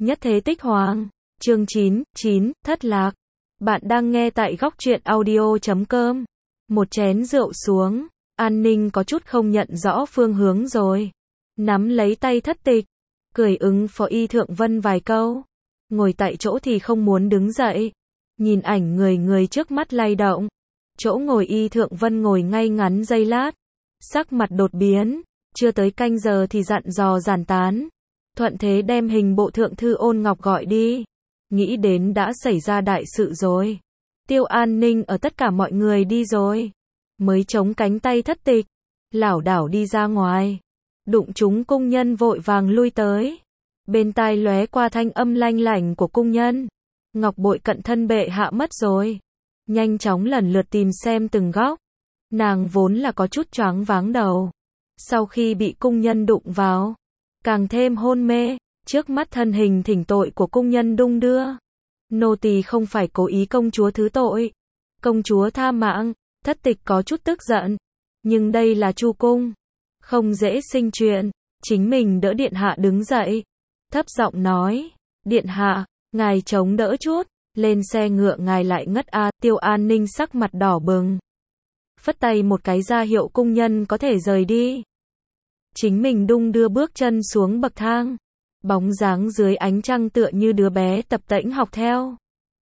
Nhất thế tích hoàng. Chương 9, thất lạc. Bạn đang nghe tại góc truyện audio.com. Một chén rượu xuống, An Ninh có chút không nhận rõ phương hướng rồi. Nắm lấy tay Thất Tịch, cười ứng phó Y Thượng Vân vài câu. Ngồi tại chỗ thì không muốn đứng dậy. Nhìn ảnh người trước mắt lay động. Chỗ ngồi Y Thượng Vân ngồi ngay ngắn giây lát. Sắc mặt đột biến, chưa tới canh giờ thì dặn dò giản tán. Thuận thế đem hình bộ thượng thư Ôn Ngọc gọi đi. Nghĩ đến đã xảy ra đại sự rồi. Tiêu An Ninh ở tất cả mọi người đi rồi. Mới chống cánh tay Thất Tịch. Lảo đảo đi ra ngoài. Đụng chúng cung nhân vội vàng lui tới. Bên tai lóe qua thanh âm lanh lảnh của cung nhân. Ngọc bội cận thân bệ hạ mất rồi. Nhanh chóng lần lượt tìm xem từng góc. Nàng vốn là có chút choáng váng đầu. Sau khi bị cung nhân đụng vào, càng thêm hôn mê. Trước mắt thân hình thỉnh tội của cung nhân đung đưa. Nô tỳ không phải cố ý, công chúa thứ tội. Công chúa tha mạng. Thất Tịch có chút tức giận. Nhưng đây là Chu cung, không dễ sinh chuyện. Chính mình đỡ điện hạ đứng dậy. Thấp giọng nói, điện hạ, ngài chống đỡ chút. Lên xe ngựa ngài lại ngất a. Tiêu An Ninh sắc mặt đỏ bừng. Phất tay một cái ra hiệu cung nhân có thể rời đi. Chính mình đung đưa bước chân xuống bậc thang. Bóng dáng dưới ánh trăng tựa như đứa bé tập tễnh học theo.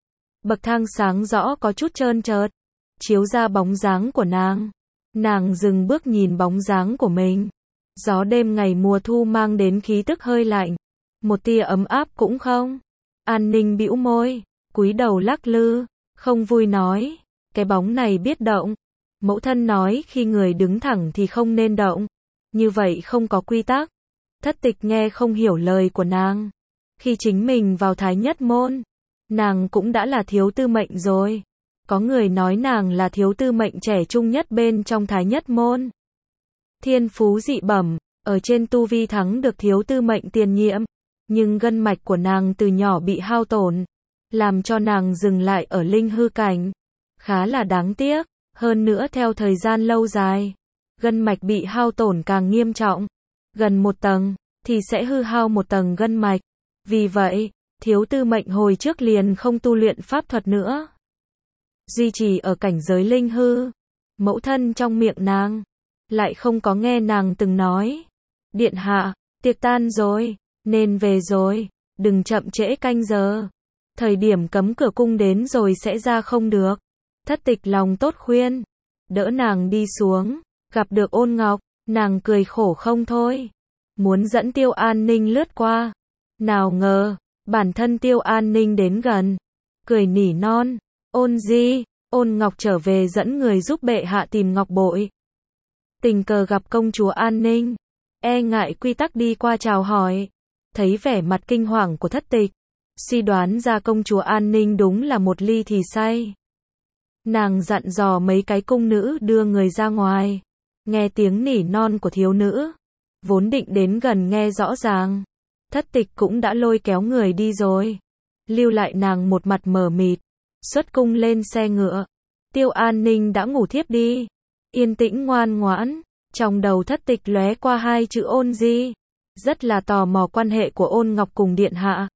Bậc thang sáng rõ có chút trơn trượt, chiếu ra bóng dáng của nàng. Nàng dừng bước nhìn bóng dáng của mình. Gió đêm ngày mùa thu mang đến khí tức hơi lạnh. Một tia ấm áp cũng không. An Ninh bĩu môi, cúi đầu lắc lư, không vui nói. Cái bóng này biết động. Mẫu thân nói khi người đứng thẳng thì không nên động. Như vậy không có quy tắc. Thất Tịch nghe không hiểu lời của nàng. Khi chính mình vào Thái Nhất Môn, nàng cũng đã là thiếu tư mệnh rồi. Có người nói nàng là thiếu tư mệnh trẻ trung nhất bên trong Thái Nhất Môn. Thiên phú dị bẩm, ở trên tu vi thắng được thiếu tư mệnh tiền nhiệm. Nhưng gân mạch của nàng từ nhỏ bị hao tổn, làm cho nàng dừng lại ở linh hư cảnh. Khá là đáng tiếc. Hơn nữa theo thời gian lâu dài, gân mạch bị hao tổn càng nghiêm trọng. Gần một tầng, thì sẽ hư hao một tầng gân mạch. Vì vậy, thiếu tư mệnh hồi trước liền không tu luyện pháp thuật nữa. Duy trì ở cảnh giới linh hư. Mẫu thân trong miệng nàng, lại không có nghe nàng từng nói. Điện hạ, tiệc tan rồi, nên về rồi, đừng chậm trễ canh giờ. Thời điểm cấm cửa cung đến rồi sẽ ra không được. Thất Tịch lòng tốt khuyên. Đỡ nàng đi xuống. Gặp được Ôn Ngọc, nàng cười khổ không thôi. Muốn dẫn Tiêu An Ninh lướt qua. Nào ngờ, bản thân Tiêu An Ninh đến gần. Cười nỉ non. Ôn Di, Ôn Ngọc trở về dẫn người giúp bệ hạ tìm ngọc bội. Tình cờ gặp công chúa An Ninh. E ngại quy tắc đi qua chào hỏi. Thấy vẻ mặt kinh hoàng của Thất Tịch. Suy đoán ra công chúa An Ninh đúng là một ly thì say. Nàng dặn dò mấy cái cung nữ đưa người ra ngoài. Nghe tiếng nỉ non của thiếu nữ. Vốn định đến gần nghe rõ ràng. Thất Tịch cũng đã lôi kéo người đi rồi. Lưu lại nàng một mặt mờ mịt. Xuất cung lên xe ngựa. Tiêu An Ninh đã ngủ thiếp đi. Yên tĩnh ngoan ngoãn. Trong đầu Thất Tịch lóe qua hai chữ Ôn Di. Rất là tò mò quan hệ của Ôn Ngọc cùng điện hạ.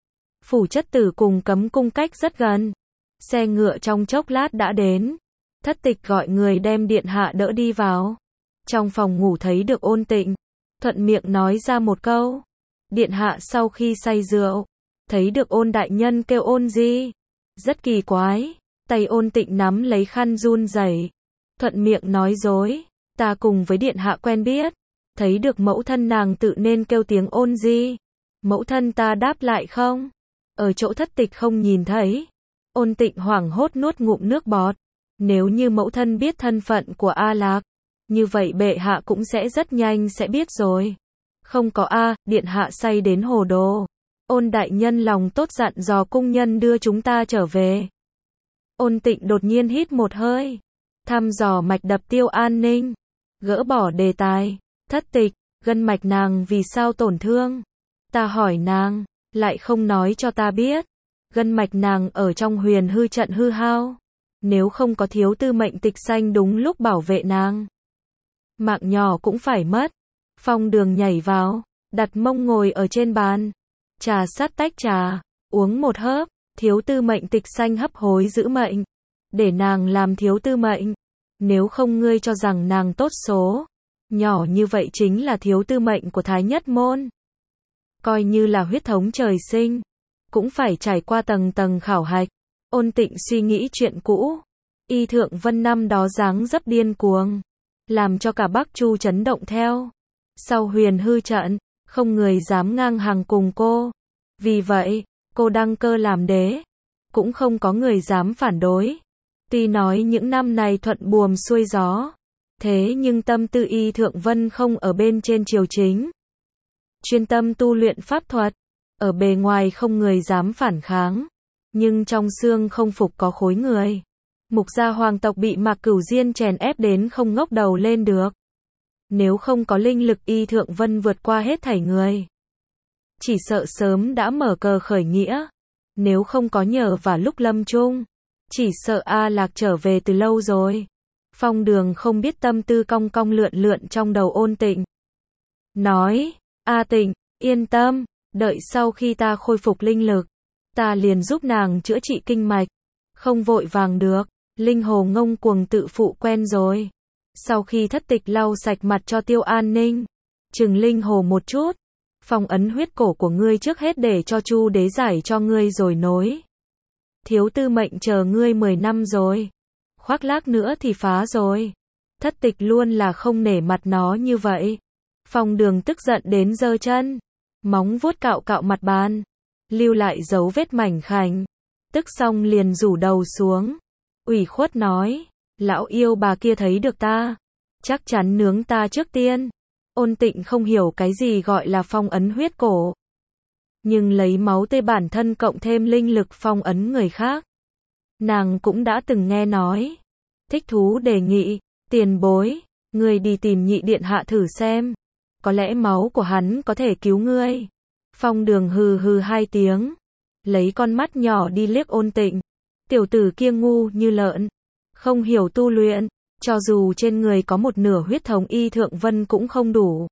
Phủ chất tử cùng cấm cung cách rất gần. Xe ngựa trong chốc lát đã đến. Thất Tịch gọi người đem điện hạ đỡ đi vào. Trong phòng ngủ thấy được Ôn Tịnh. Thuận miệng nói ra một câu. Điện hạ sau khi say rượu, thấy được Ôn đại nhân kêu Ôn Di. Rất kỳ quái. Tay Ôn Tịnh nắm lấy khăn run rẩy. Thuận miệng nói dối. Ta cùng với điện hạ quen biết. Thấy được mẫu thân nàng tự nên kêu tiếng Ôn Di. Mẫu thân ta đáp lại không? Ở chỗ Thất Tịch không nhìn thấy. Ôn Tịnh hoảng hốt nuốt ngụm nước bọt. Nếu như mẫu thân biết thân phận của A Lạc, như vậy bệ hạ cũng sẽ rất nhanh sẽ biết rồi. Không có a, điện hạ say đến hồ đồ. Ôn đại nhân lòng tốt dặn dò cung nhân đưa chúng ta trở về. Ôn Tịnh đột nhiên hít một hơi. Thăm dò mạch đập Tiêu An Ninh. Gỡ bỏ đề tài. Thất Tịch, gân mạch nàng vì sao tổn thương? Ta hỏi nàng, lại không nói cho ta biết. Gân mạch nàng ở trong huyền hư trận hư hao. Nếu không có thiếu tư mệnh Tịch Xanh đúng lúc bảo vệ nàng, mạng nhỏ cũng phải mất. Phong Đường nhảy vào, đặt mông ngồi ở trên bàn. Trà sát tách trà, uống một hớp, thiếu tư mệnh tịch xanh hấp hối giữ mệnh. Để nàng làm thiếu tư mệnh. Nếu không ngươi cho rằng nàng tốt số. Nhỏ như vậy chính là thiếu tư mệnh của Thái Nhất Môn. Coi như là huyết thống trời sinh. Cũng phải trải qua tầng tầng khảo hạch. Ôn Tịnh suy nghĩ chuyện cũ. Y Thượng Vân năm đó dáng dấp điên cuồng. Làm cho cả Bắc Chu chấn động theo. Sau huyền hư trận, không người dám ngang hàng cùng cô. Vì vậy, cô đăng cơ làm đế. Cũng không có người dám phản đối. Tuy nói những năm này thuận buồm xuôi gió. Thế nhưng tâm tư Y Thượng Vân không ở bên trên triều chính. Chuyên tâm tu luyện pháp thuật. Ở bề ngoài không người dám phản kháng. Nhưng trong xương không phục có khối người. Mục gia hoàng tộc bị Mạc Cửu Diên chèn ép đến không ngóc đầu lên được. Nếu không có linh lực Y Thượng Vân vượt qua hết thảy người. Chỉ sợ sớm đã mở cờ khởi nghĩa. Nếu không có nhờ vào lúc lâm chung. Chỉ sợ A Lạc trở về từ lâu rồi. Phong Đường không biết tâm tư cong cong lượn lượn trong đầu Ôn Tịnh. Nói, A Tịnh, yên tâm, đợi sau khi ta khôi phục linh lực. Ta liền giúp nàng chữa trị kinh mạch. Không vội vàng được, linh hồ ngông cuồng tự phụ quen rồi. Sau khi thất tịch lau sạch mặt cho Tiêu An Ninh. Chừng linh hồ một chút. Phong ấn huyết cổ của ngươi trước hết để cho Chu đế giải cho ngươi rồi nối. Thiếu tư mệnh chờ ngươi 10 năm rồi. Khoác lác nữa thì phá rồi. Thất tịch luôn là không nể mặt nó như vậy. Phong Đường tức giận đến giơ chân. Móng vuốt cạo cạo mặt bàn. Lưu lại dấu vết mảnh khảnh. Tức xong liền rủ đầu xuống. Ủy khuất nói. Lão yêu bà kia thấy được ta. Chắc chắn nướng ta trước tiên. Ôn Tịnh không hiểu cái gì gọi là phong ấn huyết cổ. Nhưng lấy máu tươi bản thân cộng thêm linh lực phong ấn người khác. Nàng cũng đã từng nghe nói. Thích thú đề nghị. Tiền bối. Ngươi đi tìm Nhị điện hạ thử xem. Có lẽ máu của hắn có thể cứu ngươi. Phong Đường hừ hừ 2 tiếng. Lấy con mắt nhỏ đi liếc Ôn Tịnh. Tiểu tử kia ngu như lợn. Không hiểu tu luyện. Cho dù trên người có một nửa huyết thống Y Thượng Vân cũng không đủ.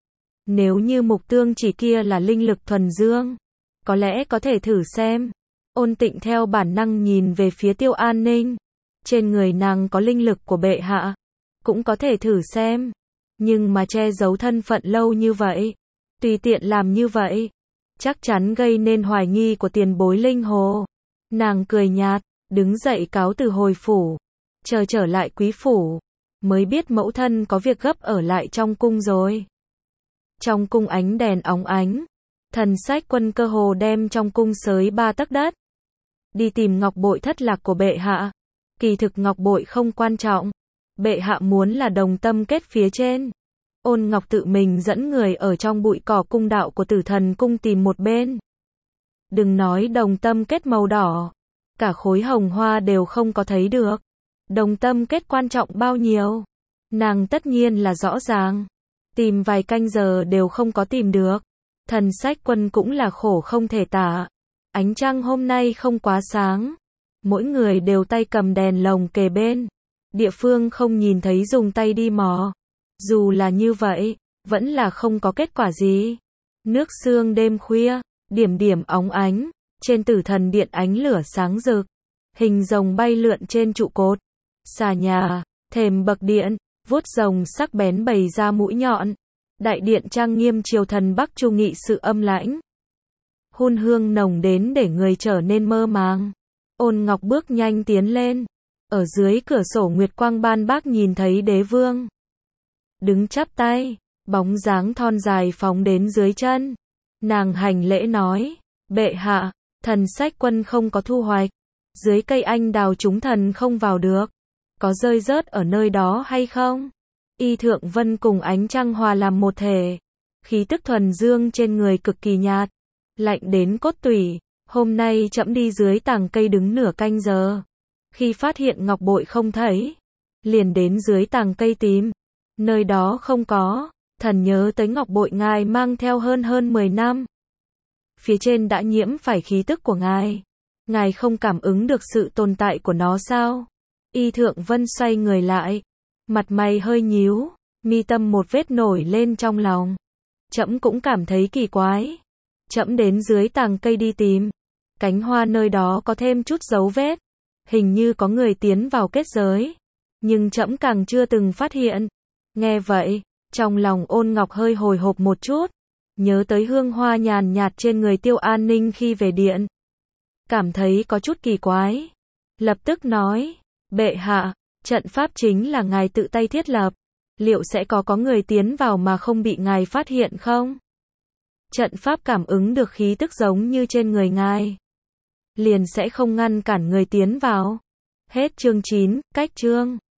Nếu như mục tương chỉ kia là linh lực thuần dương. Có lẽ có thể thử xem. Ôn Tịnh theo bản năng nhìn về phía Tiêu An Ninh. Trên người nàng có linh lực của bệ hạ. Cũng có thể thử xem. Nhưng mà che giấu thân phận lâu như vậy. Tùy tiện làm như vậy. Chắc chắn gây nên hoài nghi của tiền bối linh hồ. Nàng cười nhạt. Đứng dậy cáo từ hồi phủ. Chờ trở lại quý phủ. Mới biết mẫu thân có việc gấp ở lại trong cung rồi. Trong cung ánh đèn óng ánh. Thần Sách Quân cơ hồ đem trong cung xới 3 tấc đất. Đi tìm ngọc bội thất lạc của bệ hạ. Kỳ thực ngọc bội không quan trọng. Bệ hạ muốn là đồng tâm kết phía trên. Ôn Ngọc tự mình dẫn người ở trong bụi cỏ cung đạo của Tử Thần cung tìm một bên. Đừng nói đồng tâm kết màu đỏ. Cả khối hồng hoa đều không có thấy được. Đồng tâm kết quan trọng bao nhiêu. Nàng tất nhiên là rõ ràng. Tìm vài canh giờ đều không có tìm được. Thần Sách Quân cũng là khổ không thể tả. Ánh trăng hôm nay không quá sáng. Mỗi người đều tay cầm đèn lồng kề bên. Địa phương không nhìn thấy dùng tay đi mò. Dù là như vậy, vẫn là không có kết quả gì. Nước sương đêm khuya, điểm điểm óng ánh. Trên Tử Thần điện ánh lửa sáng rực. Hình rồng bay lượn trên trụ cột. Xà nhà, thềm bậc điện, vuốt rồng sắc bén bày ra mũi nhọn. Đại điện trang nghiêm triều thần Bắc Chu nghị sự âm lãnh. Hun hương nồng đến để người trở nên mơ màng. Ôn Ngọc bước nhanh tiến lên. Ở dưới cửa sổ nguyệt quang ban bác nhìn thấy đế vương. Đứng chắp tay, bóng dáng thon dài phóng đến dưới chân. Nàng hành lễ nói, bệ hạ, Thần Sách Quân không có thu hoạch. Dưới cây anh đào chúng thần không vào được. Có rơi rớt ở nơi đó hay không? Y Thượng Vân cùng ánh trăng hòa làm một thể. Khí tức thuần dương trên người cực kỳ nhạt. Lạnh đến cốt tủy. Hôm nay trẫm đi dưới tàng cây đứng nửa canh giờ. Khi phát hiện ngọc bội không thấy. Liền đến dưới tàng cây tìm. Nơi đó không có. Thần nhớ tới ngọc bội ngài mang theo hơn 10 năm. Phía trên đã nhiễm phải khí tức của ngài. Ngài không cảm ứng được sự tồn tại của nó sao? Y Thượng Vân xoay người lại. Mặt mày hơi nhíu. Mi tâm một vết nổi lên trong lòng. Trẫm cũng cảm thấy kỳ quái. Trẫm đến dưới tàng cây đi tìm. Cánh hoa nơi đó có thêm chút dấu vết. Hình như có người tiến vào kết giới. Nhưng trẫm càng chưa từng phát hiện. Nghe vậy, trong lòng Ôn Ngọc hơi hồi hộp một chút. Nhớ tới hương hoa nhàn nhạt trên người Tiêu An Ninh khi về điện. Cảm thấy có chút kỳ quái. Lập tức nói, bệ hạ, trận pháp chính là ngài tự tay thiết lập. Liệu sẽ có người tiến vào mà không bị ngài phát hiện không? Trận pháp cảm ứng được khí tức giống như trên người ngài. Liền sẽ không ngăn cản người tiến vào. Hết chương 9, cách chương.